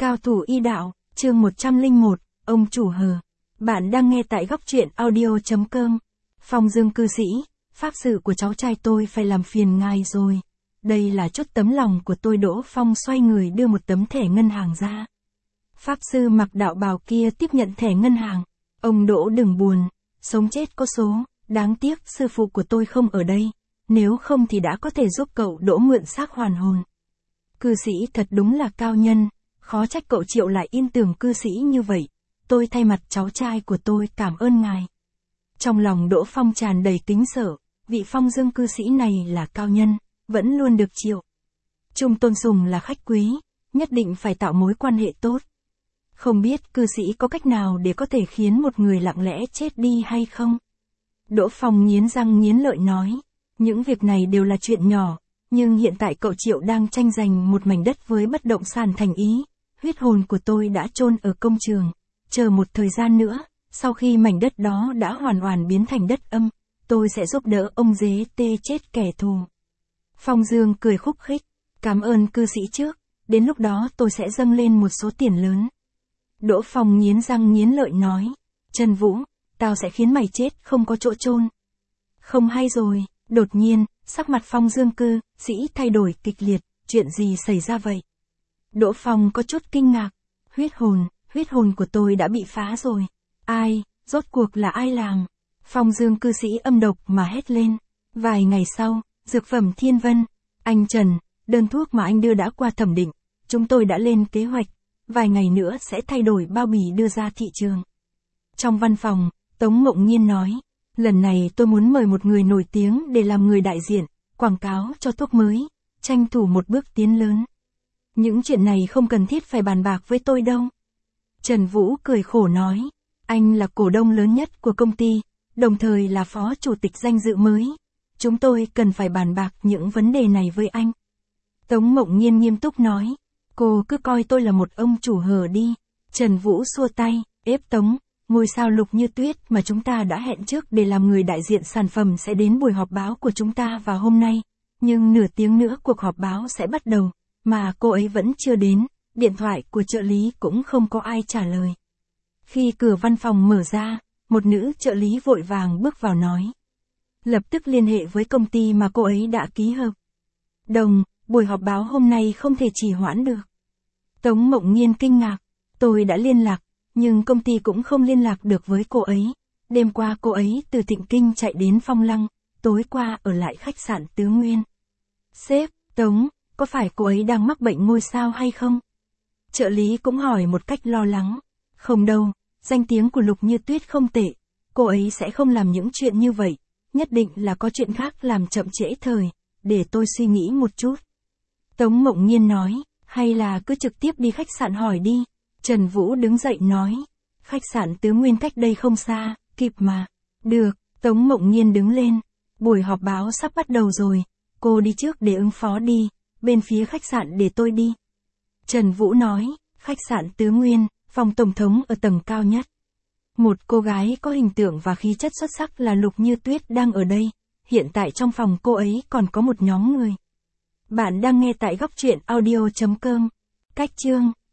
Cao thủ y đạo, chương 101, ông chủ hờ. Bạn đang nghe tại góc truyện audio.com. Phong Dương cư sĩ, pháp sự của cháu trai tôi phải làm phiền ngài rồi. Đây là chút tấm lòng của tôi. Đỗ Phong xoay người đưa một tấm thẻ ngân hàng ra. Pháp sư mặc đạo bào kia tiếp nhận thẻ ngân hàng. Ông Đỗ đừng buồn, sống chết có số, đáng tiếc sư phụ của tôi không ở đây. Nếu không thì đã có thể giúp cậu Đỗ mượn xác hoàn hồn. Cư sĩ thật đúng là cao nhân, khó trách cậu Triệu lại yên tưởng cư sĩ như vậy. Tôi thay mặt cháu trai của tôi cảm ơn ngài. Trong lòng Đỗ Phong tràn đầy kính sợ, vị Phong Dương cư sĩ này là cao nhân, vẫn luôn được Triệu Trung tôn sùng là khách quý, nhất định phải tạo mối quan hệ tốt. Không biết cư sĩ có cách nào để có thể khiến một người lặng lẽ chết đi hay không? Đỗ Phong nghiến răng nghiến lợi nói, những việc này đều là chuyện nhỏ, nhưng hiện tại cậu Triệu đang tranh giành một mảnh đất với bất động sản Thành Ý. Huyết hồn của tôi đã chôn ở công trường, chờ một thời gian nữa, sau khi mảnh đất đó đã hoàn toàn biến thành đất âm, tôi sẽ giúp đỡ ông dế tê chết kẻ thù. Phong Dương cười khúc khích, cảm ơn cư sĩ trước, đến lúc đó tôi sẽ dâng lên một số tiền lớn. Đỗ Phong nghiến răng nghiến lợi nói, Trần Vũ, tao sẽ khiến mày chết không có chỗ chôn. Không hay rồi, đột nhiên, sắc mặt Phong Dương cư sĩ thay đổi kịch liệt, chuyện gì xảy ra vậy? Đỗ Phong có chút kinh ngạc, huyết hồn của tôi đã bị phá rồi. Ai, rốt cuộc là ai làm? Phong Dương cư sĩ âm độc mà hét lên. Vài ngày sau, dược phẩm Thiên Vân, anh Trần, đơn thuốc mà anh đưa đã qua thẩm định, chúng tôi đã lên kế hoạch, vài ngày nữa sẽ thay đổi bao bì đưa ra thị trường. Trong văn phòng, Tống Mộng Nhiên nói, lần này tôi muốn mời một người nổi tiếng để làm người đại diện, quảng cáo cho thuốc mới, tranh thủ một bước tiến lớn. Những chuyện này không cần thiết phải bàn bạc với tôi đâu. Trần Vũ cười khổ nói, anh là cổ đông lớn nhất của công ty, đồng thời là phó chủ tịch danh dự mới. Chúng tôi cần phải bàn bạc những vấn đề này với anh. Tống Mộng Nhiên nghiêm túc nói, cô cứ coi tôi là một ông chủ hờ đi. Trần Vũ xua tay, ép Tống, ngôi sao Lục Như Tuyết mà chúng ta đã hẹn trước để làm người đại diện sản phẩm sẽ đến buổi họp báo của chúng ta vào hôm nay. Nhưng nửa tiếng nữa cuộc họp báo sẽ bắt đầu, mà cô ấy vẫn chưa đến, điện thoại của trợ lý cũng không có ai trả lời. Khi cửa văn phòng mở ra, một nữ trợ lý vội vàng bước vào nói. Lập tức liên hệ với công ty mà cô ấy đã ký hợp đồng, buổi họp báo hôm nay không thể trì hoãn được. Tống Mộng Nhiên kinh ngạc, tôi đã liên lạc, nhưng công ty cũng không liên lạc được với cô ấy. Đêm qua cô ấy từ Thịnh Kinh chạy đến Phong Lăng, tối qua ở lại khách sạn Tứ Nguyên. Sếp, Tống, có phải cô ấy đang mắc bệnh ngôi sao hay không? Trợ lý cũng hỏi một cách lo lắng. Không đâu, danh tiếng của Lục Như Tuyết không tệ, cô ấy sẽ không làm những chuyện như vậy, nhất định là có chuyện khác làm chậm trễ thời, để tôi suy nghĩ một chút. Tống Mộng Nhiên nói, hay là cứ trực tiếp đi khách sạn hỏi đi. Trần Vũ đứng dậy nói, khách sạn Tứ Nguyên cách đây không xa, kịp mà. Được, Tống Mộng Nhiên đứng lên, buổi họp báo sắp bắt đầu rồi, cô đi trước để ứng phó đi, bên phía khách sạn để tôi đi. Trần Vũ nói, khách sạn Tứ Nguyên, phòng tổng thống ở tầng cao nhất. Một cô gái có hình tượng và khí chất xuất sắc là Lục Như Tuyết đang ở đây, hiện tại trong phòng cô ấy còn có một nhóm người. Bạn đang nghe tại góc truyện audio.com. Cách chương